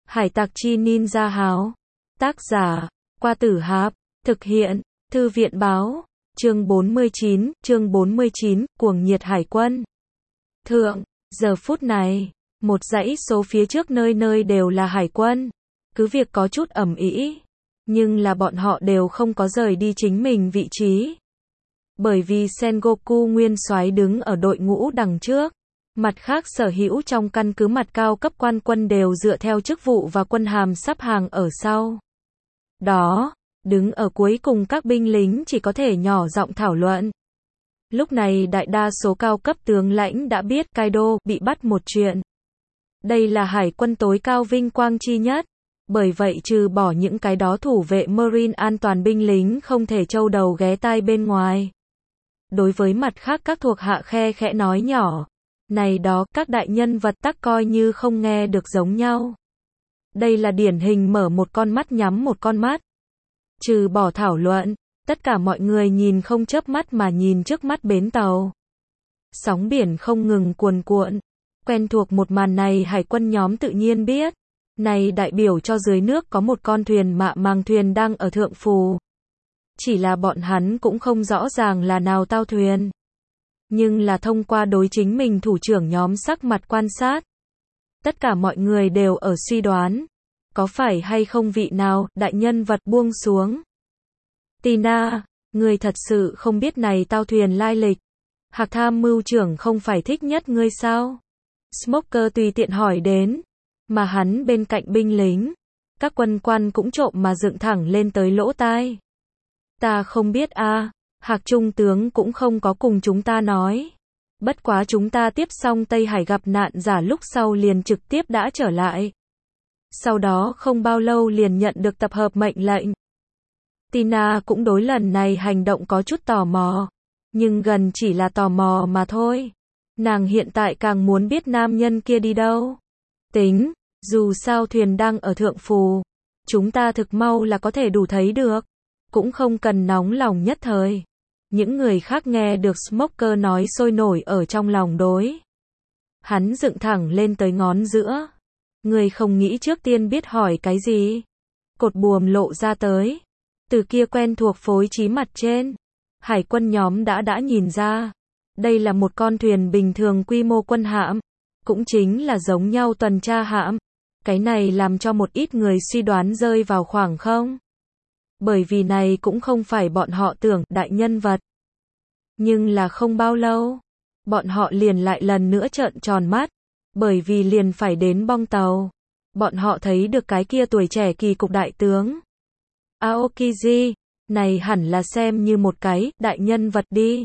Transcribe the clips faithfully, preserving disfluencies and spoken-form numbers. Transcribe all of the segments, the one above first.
Hải tặc chi ninja háo. Tác giả, Qua Tử Hạp. Thực hiện, Thư viện báo. Chương bốn mươi chín, chương bốn mươi chín, cuồng nhiệt hải quân. Thượng, giờ phút này, một dãy số phía trước nơi nơi đều là hải quân. Cứ việc có chút ầm ĩ, nhưng là bọn họ đều không có rời đi chính mình vị trí. Bởi vì Sengoku nguyên soái đứng ở đội ngũ đằng trước. Mặt khác sở hữu trong căn cứ mặt cao cấp quan quân đều dựa theo chức vụ và quân hàm sắp hàng ở sau. Đó, đứng ở cuối cùng các binh lính chỉ có thể nhỏ giọng thảo luận. Lúc này đại đa số cao cấp tướng lãnh đã biết Kaido bị bắt một chuyện. Đây là hải quân tối cao vinh quang chi nhất. Bởi vậy trừ bỏ những cái đó thủ vệ Marine an toàn binh lính không thể trâu đầu ghé tai bên ngoài. Đối với mặt khác các thuộc hạ khe khẽ nói nhỏ. Này đó, các đại nhân vật tắc coi như không nghe được giống nhau. Đây là điển hình mở một con mắt nhắm một con mắt. Trừ bỏ thảo luận, tất cả mọi người nhìn không chớp mắt mà nhìn trước mắt bến tàu. Sóng biển không ngừng cuồn cuộn. Quen thuộc một màn này hải quân nhóm tự nhiên biết. Này đại biểu cho dưới nước có một con thuyền mạ màng thuyền đang ở thượng phù. Chỉ là bọn hắn cũng không rõ ràng là nào tao thuyền. Nhưng là thông qua đối chính mình thủ trưởng nhóm sắc mặt quan sát. Tất cả mọi người đều ở suy đoán. Có phải hay không vị nào, đại nhân vật buông xuống. Tina, ngươi thật sự không biết này tao thuyền lai lịch. Hạc tham mưu trưởng không phải thích nhất ngươi sao? Smoker tùy tiện hỏi đến. Mà hắn bên cạnh binh lính. Các quân quan cũng trộm mà dựng thẳng lên tới lỗ tai. Ta không biết a. Hạc trung tướng cũng không có cùng chúng ta nói. Bất quá chúng ta tiếp xong Tây Hải gặp nạn giả lúc sau liền trực tiếp đã trở lại. Sau đó không bao lâu liền nhận được tập hợp mệnh lệnh. Tina cũng đối lần này hành động có chút tò mò. Nhưng gần chỉ là tò mò mà thôi. Nàng hiện tại càng muốn biết nam nhân kia đi đâu. Tính, dù sao thuyền đang ở thượng phù. Chúng ta thực mau là có thể đủ thấy được. Cũng không cần nóng lòng nhất thời. Những người khác nghe được Smoker nói sôi nổi ở trong lòng đối. Hắn dựng thẳng lên tới ngón giữa. Người không nghĩ trước tiên biết hỏi cái gì. Cột buồm lộ ra tới. Từ kia quen thuộc phối trí mặt trên. Hải quân nhóm đã đã nhìn ra. Đây là một con thuyền bình thường quy mô quân hạm. Cũng chính là giống nhau tuần tra hạm. Cái này làm cho một ít người suy đoán rơi vào khoảng không. Bởi vì này cũng không phải bọn họ tưởng đại nhân vật. Nhưng là không bao lâu. Bọn họ liền lại lần nữa trợn tròn mắt. Bởi vì liền phải đến bong tàu. Bọn họ thấy được cái kia tuổi trẻ kỳ cục đại tướng. Aokiji, này hẳn là xem như một cái đại nhân vật đi.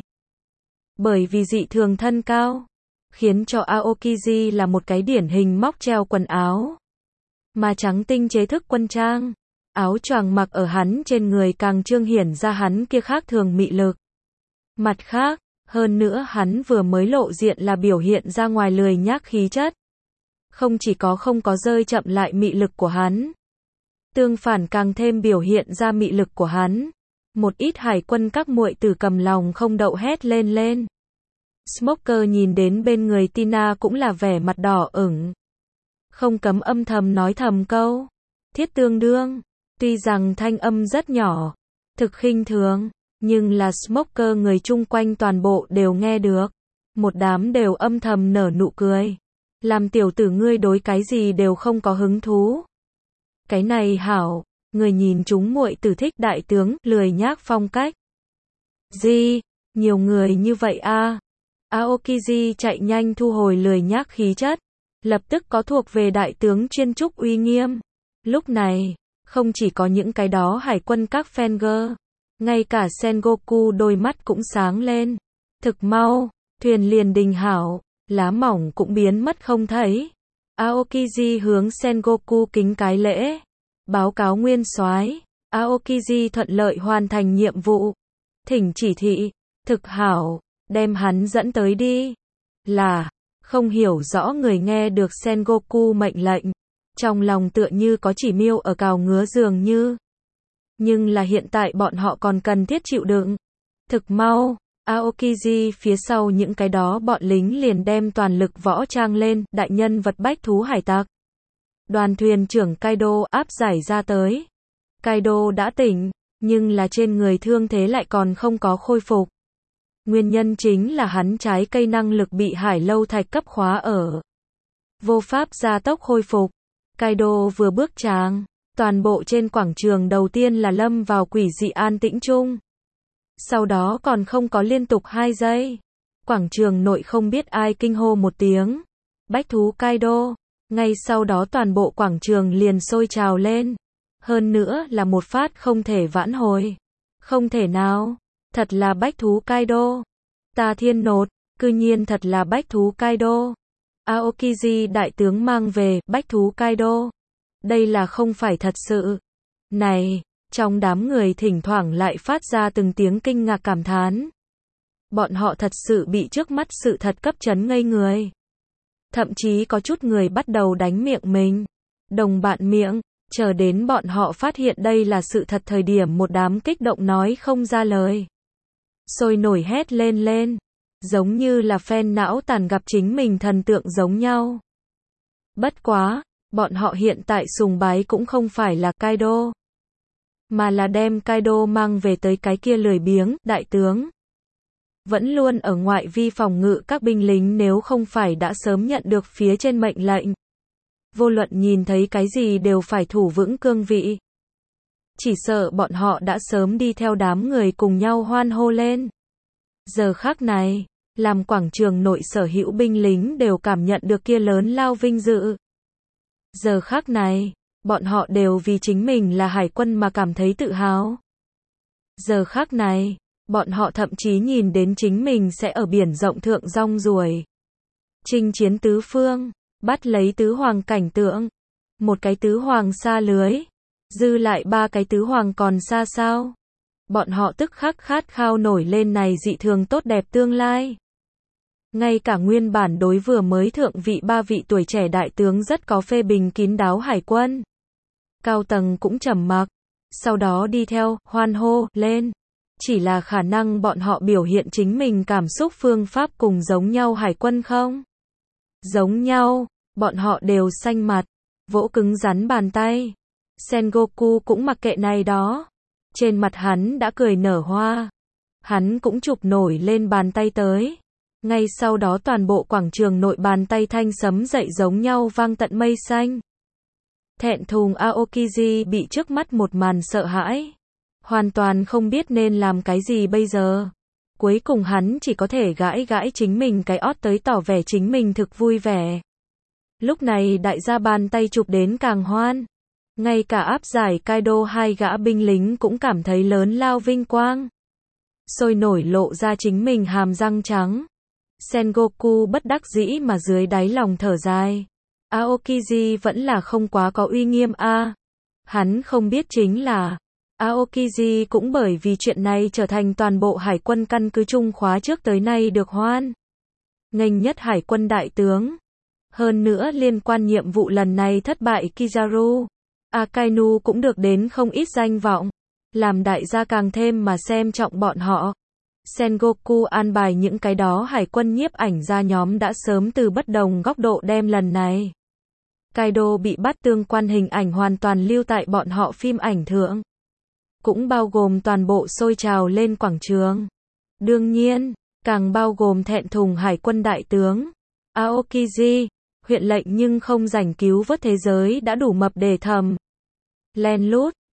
Bởi vì dị thường thân cao. Khiến cho Aokiji là một cái điển hình móc treo quần áo. Mà trắng tinh chế thức quân trang. Áo choàng mặc ở hắn trên người càng trương hiển ra hắn kia khác thường mị lực. Mặt khác, hơn nữa hắn vừa mới lộ diện là biểu hiện ra ngoài lười nhác khí chất. Không chỉ có không có rơi chậm lại mị lực của hắn. Tương phản càng thêm biểu hiện ra mị lực của hắn. Một ít hải quân các muội tử cầm lòng không đậu hét lên lên. Smoker nhìn đến bên người Tina cũng là vẻ mặt đỏ ửng. Không cấm âm thầm nói thầm câu. Thiết tương đương. Tuy rằng thanh âm rất nhỏ. Thực khinh thường. Nhưng là Smoker người chung quanh toàn bộ đều nghe được. Một đám đều âm thầm nở nụ cười. Làm tiểu tử ngươi đối cái gì đều không có hứng thú. Cái này hảo. Người nhìn chúng muội tử thích đại tướng, lười nhác phong cách. Gì? Nhiều người như vậy a. À? Aokiji chạy nhanh thu hồi lười nhác khí chất. Lập tức có thuộc về đại tướng chuyên trúc uy nghiêm. Lúc này, không chỉ có những cái đó hải quân các Fenger. Ngay cả Sengoku đôi mắt cũng sáng lên. Thực mau, thuyền liền đình hảo, lá mỏng cũng biến mất không thấy. Aokiji hướng Sengoku kính cái lễ. Báo cáo nguyên soái. Aokiji thuận lợi hoàn thành nhiệm vụ. Thỉnh chỉ thị. Thực hảo. Đem hắn dẫn tới đi. Là. Không hiểu rõ người nghe được Sengoku mệnh lệnh. Trong lòng tựa như có chỉ miêu ở cào ngứa dường như. Nhưng là hiện tại bọn họ còn cần thiết chịu đựng. Thực mau. Aokiji phía sau những cái đó bọn lính liền đem toàn lực võ trang lên, đại nhân vật bách thú hải tặc. Đoàn thuyền trưởng Kaido áp giải ra tới. Kaido đã tỉnh, nhưng là trên người thương thế lại còn không có khôi phục. Nguyên nhân chính là hắn trái cây năng lực bị hải lâu thạch cấp khóa ở. Vô pháp gia tốc khôi phục. Kaido vừa bước tràng, toàn bộ trên quảng trường đầu tiên là lâm vào quỷ dị an tĩnh chung. Sau đó còn không có liên tục hai giây. Quảng trường nội không biết ai kinh hô một tiếng. Bách thú Kaido. Ngay sau đó toàn bộ quảng trường liền sôi trào lên. Hơn nữa là một phát không thể vãn hồi. Không thể nào. Thật là bách thú Kaido. Ta thiên nột. Cư nhiên thật là bách thú Kaido. Aokiji đại tướng mang về bách thú Kaido. Đây là không phải thật sự. Này. Trong đám người thỉnh thoảng lại phát ra từng tiếng kinh ngạc cảm thán. Bọn họ thật sự bị trước mắt sự thật cấp chấn ngây người. Thậm chí có chút người bắt đầu đánh miệng mình. Đồng bạn miệng, chờ đến bọn họ phát hiện đây là sự thật thời điểm một đám kích động nói không ra lời. Sôi nổi hét lên lên. Giống như là fan não tàn gặp chính mình thần tượng giống nhau. Bất quá, bọn họ hiện tại sùng bái cũng không phải là Kaido. Mà là đem Kaido mang về tới cái kia lười biếng, đại tướng. Vẫn luôn ở ngoại vi phòng ngự các binh lính nếu không phải đã sớm nhận được phía trên mệnh lệnh. Vô luận nhìn thấy cái gì đều phải thủ vững cương vị. Chỉ sợ bọn họ đã sớm đi theo đám người cùng nhau hoan hô lên. Giờ khắc này, làm quảng trường nội sở hữu binh lính đều cảm nhận được kia lớn lao vinh dự. Giờ khắc này, bọn họ đều vì chính mình là hải quân mà cảm thấy tự hào. Giờ khắc này, bọn họ thậm chí nhìn đến chính mình sẽ ở biển rộng thượng rong ruổi. Chinh chiến tứ phương, bắt lấy tứ hoàng cảnh tượng. Một cái tứ hoàng xa lưới. Dư lại ba cái tứ hoàng còn xa sao. Bọn họ tức khắc khát khao nổi lên này dị thường tốt đẹp tương lai. Ngay cả nguyên bản đối vừa mới thượng vị ba vị tuổi trẻ đại tướng rất có phê bình kín đáo hải quân. Cao tầng cũng trầm mặc. Sau đó đi theo, hoan hô, lên. Chỉ là khả năng bọn họ biểu hiện chính mình cảm xúc phương pháp cùng giống nhau hải quân không? Giống nhau, bọn họ đều xanh mặt, vỗ cứng rắn bàn tay. Sengoku cũng mặc kệ này đó. Trên mặt hắn đã cười nở hoa. Hắn cũng chụp nổi lên bàn tay tới. Ngay sau đó toàn bộ quảng trường nội bàn tay thanh sấm dậy giống nhau vang tận mây xanh. Thẹn thùng Aokiji bị trước mắt một màn sợ hãi. Hoàn toàn không biết nên làm cái gì bây giờ. Cuối cùng hắn chỉ có thể gãi gãi chính mình cái ót tới tỏ vẻ chính mình thực vui vẻ. Lúc này đại gia bàn tay chụp đến càng hoan. Ngay cả áp giải Kaido hai gã binh lính cũng cảm thấy lớn lao vinh quang. Sôi nổi lộ ra chính mình hàm răng trắng. Sengoku bất đắc dĩ mà dưới đáy lòng thở dài. Aokiji vẫn là không quá có uy nghiêm a. À. Hắn không biết chính là Aokiji cũng bởi vì chuyện này trở thành toàn bộ hải quân căn cứ trung khóa trước tới nay được hoan nghênh nhất hải quân đại tướng. Hơn nữa liên quan nhiệm vụ lần này thất bại Kizaru, Akainu cũng được đến không ít danh vọng, làm đại gia càng thêm mà xem trọng bọn họ. Sengoku an bài những cái đó hải quân nhiếp ảnh ra nhóm đã sớm từ bất đồng góc độ đem lần này Kaido bị bắt tương quan hình ảnh hoàn toàn lưu tại bọn họ phim ảnh thượng. Cũng bao gồm toàn bộ sôi trào lên quảng trường. Đương nhiên, càng bao gồm thẹn thùng hải quân đại tướng Aokiji, huyện lệnh nhưng không giành cứu vớt thế giới đã đủ mập để thầm. Len lút,